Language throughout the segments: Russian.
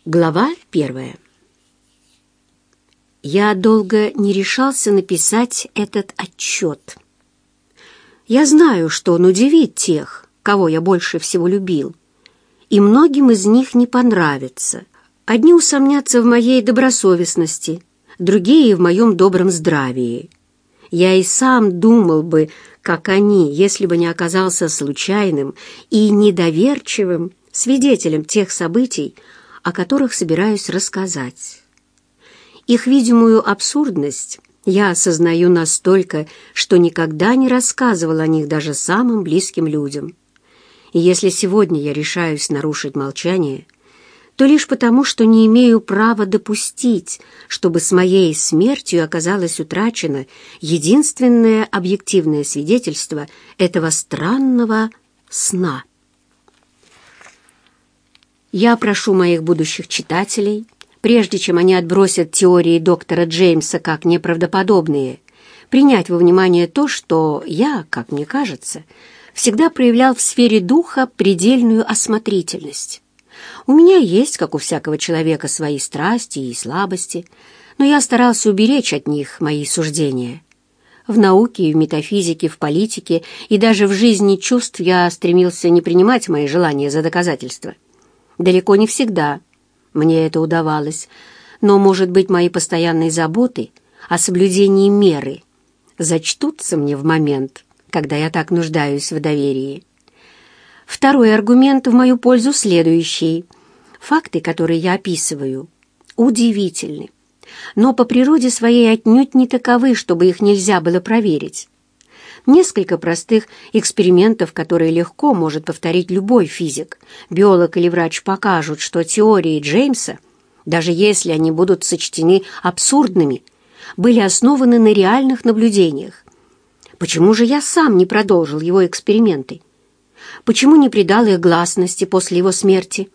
Глава 1. Я долго не решался написать этот отчет. Я знаю, что он удивит тех, кого я больше всего любил, и многим из них не понравится. Одни усомнятся в моей добросовестности, другие — в моем добром здравии. Я и сам думал бы, как они, если бы не оказался случайным и недоверчивым свидетелем тех событий, о которых собираюсь рассказать. Их видимую абсурдность я осознаю настолько, что никогда не рассказывал о них даже самым близким людям. И если сегодня я решаюсь нарушить молчание, то лишь потому, что не имею права допустить, чтобы с моей смертью оказалось утрачено единственное объективное свидетельство этого странного сна. Я прошу моих будущих читателей, прежде чем они отбросят теории доктора Джеймса как неправдоподобные, принять во внимание то, что я, как мне кажется, всегда проявлял в сфере духа предельную осмотрительность. У меня есть, как у всякого человека, свои страсти и слабости, но я старался уберечь от них мои суждения. В науке и в метафизике, в политике и даже в жизни чувств я стремился не принимать мои желания за доказательства. Далеко не всегда мне это удавалось, но, может быть, мои постоянные заботы о соблюдении меры зачтутся мне в момент, когда я так нуждаюсь в доверии. Второй аргумент в мою пользу следующий. Факты, которые я описываю, удивительны, но по природе своей отнюдь не таковы, чтобы их нельзя было проверить. Несколько простых экспериментов, которые легко может повторить любой физик, биолог или врач, покажут, что теории Джеймса, даже если они будут сочтены абсурдными, были основаны на реальных наблюдениях. Почему же я сам не продолжил его эксперименты? Почему не придал их гласности после его смерти?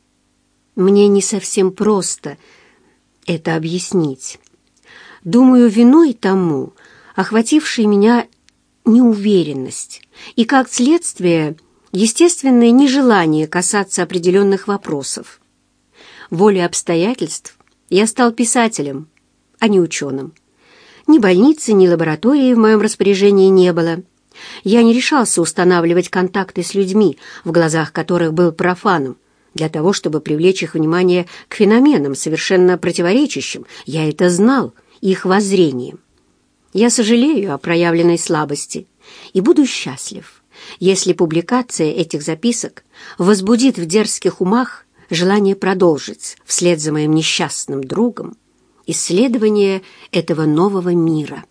Мне не совсем просто это объяснить. Думаю, виной тому охвативший меня неуверенность и, как следствие, естественное нежелание касаться определенных вопросов. Волей обстоятельств я стал писателем, а не ученым. Ни больницы, ни лаборатории в моем распоряжении не было. Я не решался устанавливать контакты с людьми, в глазах которых был профаном, для того, чтобы привлечь их внимание к феноменам, совершенно противоречащим, я это знал, их воззрением. Я сожалею о проявленной слабости и буду счастлив, если публикация этих записок возбудит в дерзких умах желание продолжить, вслед за моим несчастным другом, исследование этого нового мира.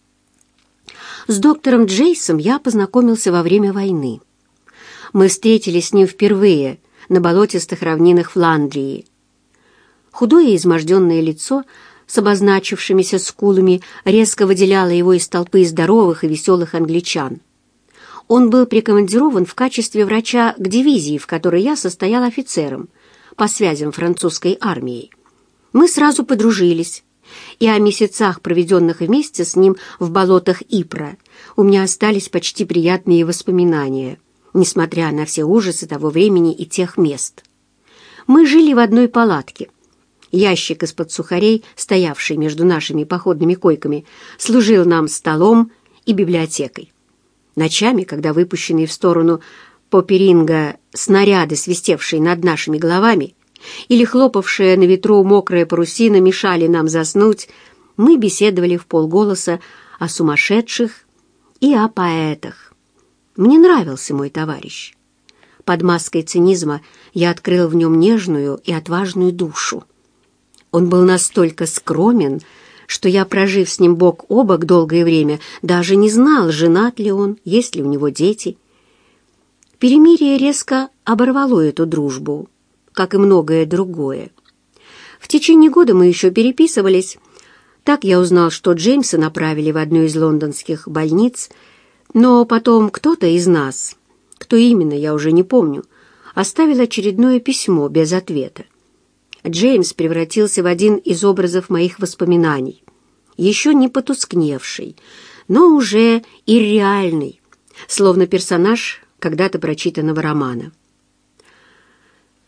С доктором Джеймсом я познакомился во время войны. Мы встретились с ним впервые на болотистых равнинах Фландрии. Худое и изможденное лицо с обозначившимися скулами резко выделяло его из толпы здоровых и веселых англичан. Он был прикомандирован в качестве врача к дивизии, в которой я состоял офицером по связям французской армией. Мы сразу подружились, и о месяцах, проведенных вместе с ним в болотах Ипра, у меня остались почти приятные воспоминания, несмотря на все ужасы того времени и тех мест. Мы жили в одной палатке. Ящик из-под сухарей, стоявший между нашими походными койками, служил нам столом и библиотекой. Ночами, когда выпущенные в сторону Поперинга снаряды, свистевшие над нашими головами, или хлопавшая на ветру мокрая парусина, мешали нам заснуть, мы беседовали вполголоса о сумасшедших и о поэтах. Мне нравился мой товарищ. Под маской цинизма я открыл в нем нежную и отважную душу. Он был настолько скромен, что я, прожив с ним бок о бок долгое время, даже не знал, женат ли он, есть ли у него дети. Перемирие резко оборвало эту дружбу, как и многое другое. В течение года мы еще переписывались. Так я узнал, что Джеймса направили в одну из лондонских больниц, но потом кто-то из нас, кто именно, я уже не помню, оставил очередное письмо без ответа. Джеймс превратился в один из образов моих воспоминаний, еще не потускневший, но уже ирреальный, словно персонаж когда-то прочитанного романа.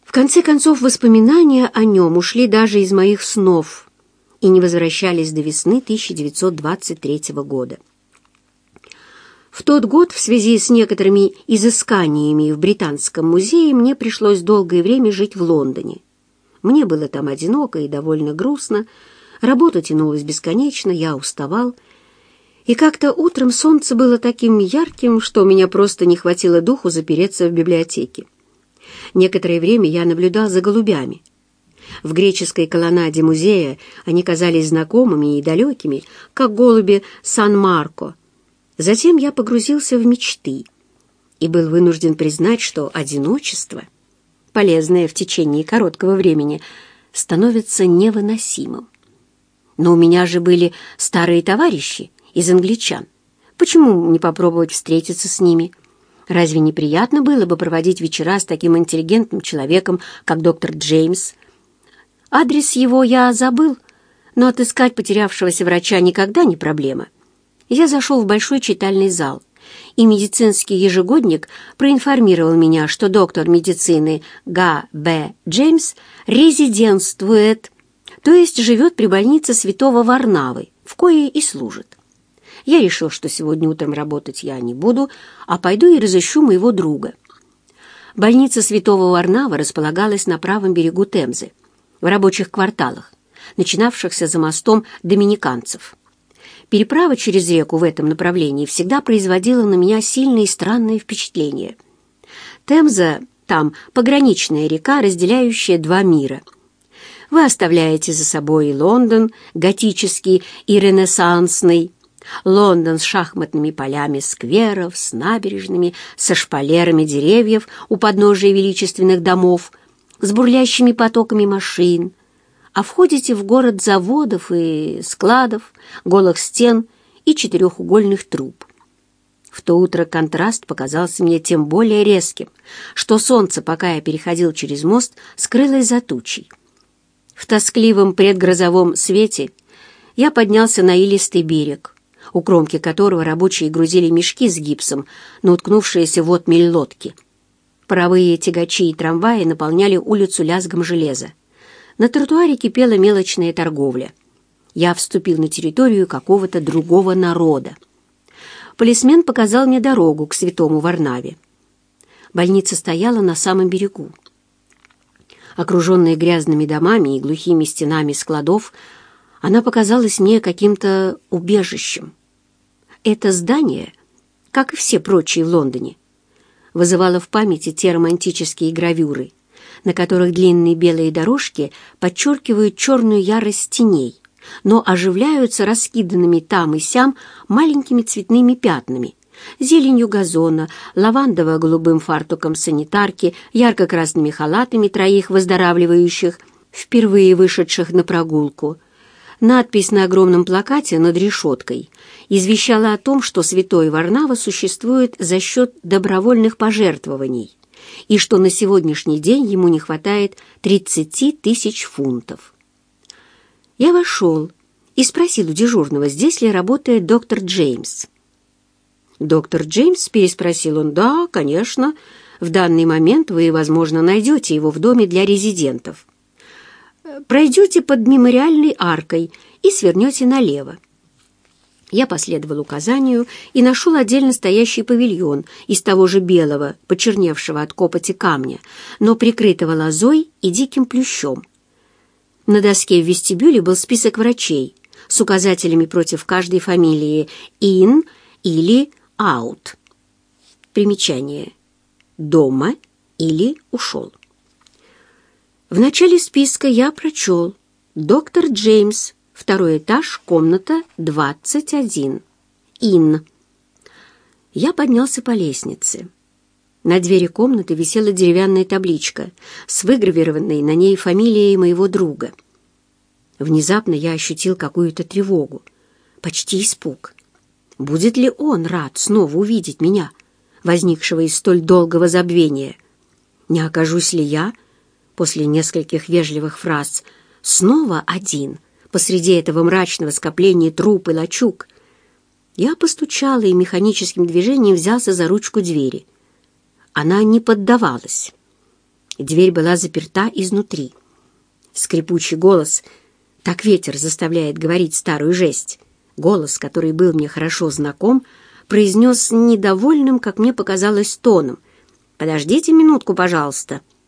В конце концов, воспоминания о нем ушли даже из моих снов и не возвращались до весны 1923 года. В тот год в связи с некоторыми изысканиями в Британском музее мне пришлось долгое время жить в Лондоне. Мне было там одиноко и довольно грустно, работа тянулась бесконечно, я уставал, и как-то утром солнце было таким ярким, что у меня просто не хватило духу запереться в библиотеке. Некоторое время я наблюдал за голубями. В греческой колоннаде музея они казались знакомыми и далекими, как голуби Сан-Марко. Затем я погрузился в мечты и был вынужден признать, что одиночество, полезное в течение короткого времени, становится невыносимым. Но у меня же были старые товарищи из англичан. Почему не попробовать встретиться с ними? Разве не приятно было бы проводить вечера с таким интеллигентным человеком, как доктор Джеймс? Адрес его я забыл, но отыскать потерявшегося врача никогда не проблема. Я зашел в большой читальный зал, и медицинский ежегодник проинформировал меня, что доктор медицины Г.Б. Джеймс резидентствует, то есть живет при больнице Святого Варнавы, в коей и служит. Я решил, что сегодня утром работать я не буду, а пойду и разыщу моего друга. Больница Святого Варнавы располагалась на правом берегу Темзы, в рабочих кварталах, начинавшихся за мостом доминиканцев. Переправа через реку в этом направлении всегда производила на меня сильное и странное впечатление. Темза там пограничная река, разделяющая два мира. Вы оставляете за собой Лондон, готический и ренессансный, Лондон с шахматными полями скверов, с набережными, со шпалерами деревьев у подножия величественных домов, с бурлящими потоками машин, а входите в город заводов и складов, голых стен и четырехугольных труб. В то утро контраст показался мне тем более резким, что солнце, пока я переходил через мост, скрылось за тучей. В тоскливом предгрозовом свете я поднялся на илистый берег, у кромки которого рабочие грузили мешки с гипсом на уткнувшиеся в отмель лодки. Паровые тягачи и трамваи наполняли улицу лязгом железа. На тротуаре кипела мелочная торговля. Я вступил на территорию какого-то другого народа. Полисмен показал мне дорогу к Святому Варнаве. Больница стояла на самом берегу. Окруженная грязными домами и глухими стенами складов, она показалась мне каким-то убежищем. Это здание, как и все прочие в Лондоне, вызывало в памяти те романтические гравюры, на которых длинные белые дорожки подчеркивают черную ярость теней, но оживляются раскиданными там и сям маленькими цветными пятнами, зеленью газона, лавандово-голубым фартуком санитарки, ярко-красными халатами троих выздоравливающих, впервые вышедших на прогулку. Надпись на огромном плакате над решеткой извещала о том, что Святой Варнава существует за счет добровольных пожертвований и что на сегодняшний день ему не хватает 30 тысяч фунтов. Я вошел и спросил у дежурного, здесь ли работает доктор Джеймс. «Доктор Джеймс?» — переспросил он. «Да, конечно. В данный момент вы, возможно, найдете его в доме для резидентов. Пройдете под мемориальной аркой и свернете налево». Я последовал указанию и нашел отдельно стоящий павильон из того же белого, почерневшего от копоти камня, но прикрытого лозой и диким плющом. На доске в вестибюле был список врачей с указателями против каждой фамилии «in» или «out». Примечание: «дома» или «ушел». В начале списка я прочел «Доктор Джеймс, второй этаж, комната 21. Ин». Я поднялся по лестнице. На двери комнаты висела деревянная табличка с выгравированной на ней фамилией моего друга. Внезапно я ощутил какую-то тревогу, почти испуг. Будет ли он рад снова увидеть меня, возникшего из столь долгого забвения? Не окажусь ли я, после нескольких вежливых фраз, снова один посреди этого мрачного скопления труп и лачуг? Я постучал и механическим движением взялся за ручку двери. Она не поддавалась. и дверь была заперта изнутри. Скрипучий голос, так ветер заставляет говорить старую жесть, голос, который был мне хорошо знаком, произнес недовольным, как мне показалось, тоном: «Подождите минутку, пожалуйста».